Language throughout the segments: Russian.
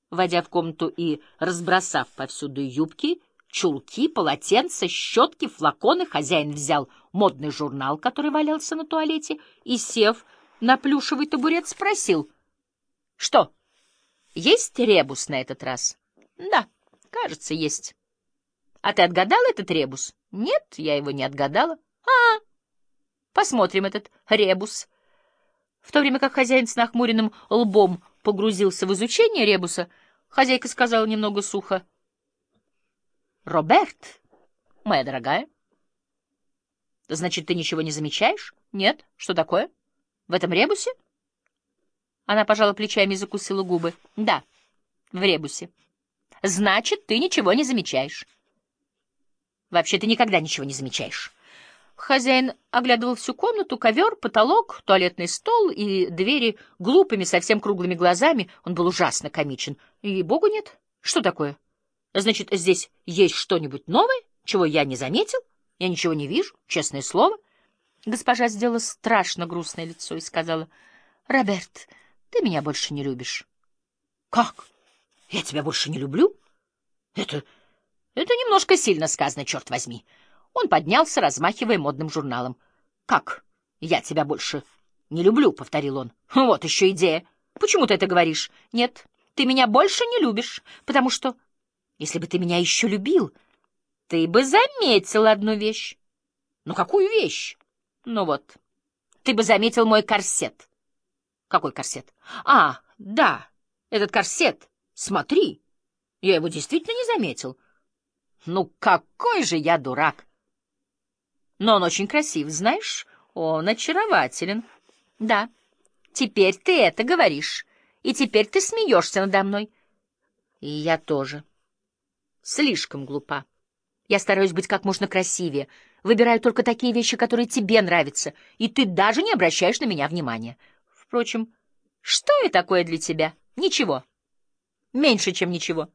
войдя в комнату и разбросав повсюду юбки, чулки, полотенца, щетки, флаконы, хозяин взял модный журнал, который валялся на туалете, и, сев на плюшевый табурет, спросил: «Что, есть ребус на этот раз?» «Да, кажется, есть». «А ты отгадал этот ребус?» «Нет, я его не отгадала». Посмотрим этот ребус». В то время как хозяин с нахмуренным лбом погрузился в изучение ребуса, хозяйка сказала немного сухо: «Роберт, моя дорогая, значит, ты ничего не замечаешь?» «Нет, что такое? В этом ребусе?» Она пожала плечами и закусила губы. «Да, в ребусе. Значит, ты ничего не замечаешь. Вообще, ты никогда ничего не замечаешь». Хозяин оглядывал всю комнату, ковер, потолок, туалетный стол и двери глупыми, совсем круглыми глазами. Он был ужасно комичен. И богу нет. Что такое? Значит, здесь есть что-нибудь новое, чего я не заметил? Я ничего не вижу, честное слово. Госпожа сделала страшно грустное лицо и сказала: «Роберт, ты меня больше не любишь». «Как? Я тебя больше не люблю? Это немножко сильно сказано, черт возьми». Он поднялся, размахивая модным журналом. «Как? Я тебя больше не люблю», — повторил он. «Вот еще идея. Почему ты это говоришь?» «Нет, ты меня больше не любишь, потому что, если бы ты меня еще любил, ты бы заметил одну вещь». «Ну, какую вещь?» «Ну вот, ты бы заметил мой корсет». «Какой корсет?» Да, этот корсет. Смотри, я его действительно не заметил». «Ну, какой же я дурак!» «Но он очень красив, знаешь? Он очарователен». «Да, теперь ты это говоришь, и теперь ты смеешься надо мной». «И я тоже. Слишком глупа. Я стараюсь быть как можно красивее, выбираю только такие вещи, которые тебе нравятся, и ты даже не обращаешь на меня внимания. Впрочем, что я такое для тебя? Ничего. Меньше, чем ничего.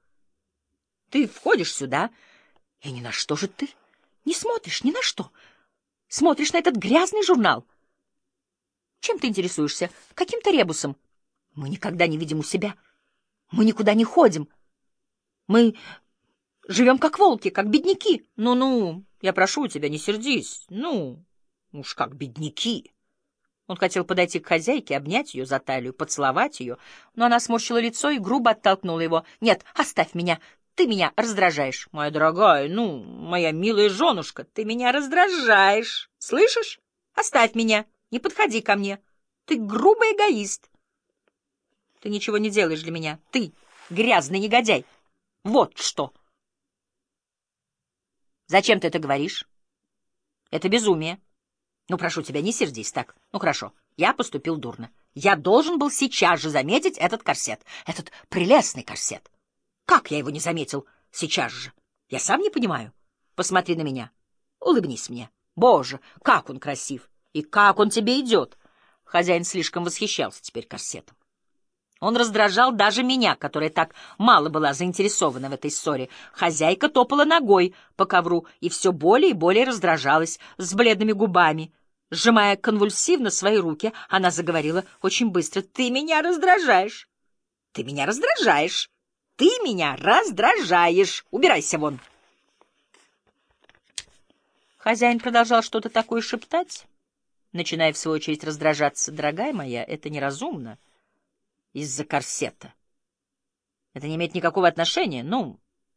Ты входишь сюда, и ни на что же ты не смотришь, ни на что. Смотришь на этот грязный журнал. Чем ты интересуешься? Каким-то ребусом. Мы никогда не видим у себя. Мы никуда не ходим. Мы живем как волки, как бедняки. Ну-ну, я прошу тебя, не сердись. Ну, уж как бедняки». Он хотел подойти к хозяйке, обнять ее за талию, поцеловать ее, но она сморщила лицо и грубо оттолкнула его. «Нет, оставь меня. Ты меня раздражаешь». «Моя дорогая, моя милая женушка, ты меня раздражаешь. Слышишь? Оставь меня, не подходи ко мне. Ты грубый эгоист. Ты ничего не делаешь для меня. Ты грязный негодяй. Вот что». «Зачем ты это говоришь? Это безумие. Ну, прошу тебя, не сердись так. Ну, хорошо, я поступил дурно. Я должен был сейчас же заметить этот корсет, этот прелестный корсет. Как я его не заметил сейчас же? Я сам не понимаю. Посмотри на меня. Улыбнись мне. Боже, как он красив! И как он тебе идет!» Хозяин слишком восхищался теперь корсетом. Он раздражал даже меня, которая так мало была заинтересована в этой ссоре. Хозяйка топала ногой по ковру и все более и более раздражалась, с бледными губами. Сжимая конвульсивно свои руки, она заговорила очень быстро. «Ты меня раздражаешь! Ты меня раздражаешь! Ты меня раздражаешь! Убирайся вон!» Хозяин продолжал что-то такое шептать, начиная в свою очередь раздражаться. «Дорогая моя, это неразумно. Из-за корсета. Это не имеет никакого отношения. Ну,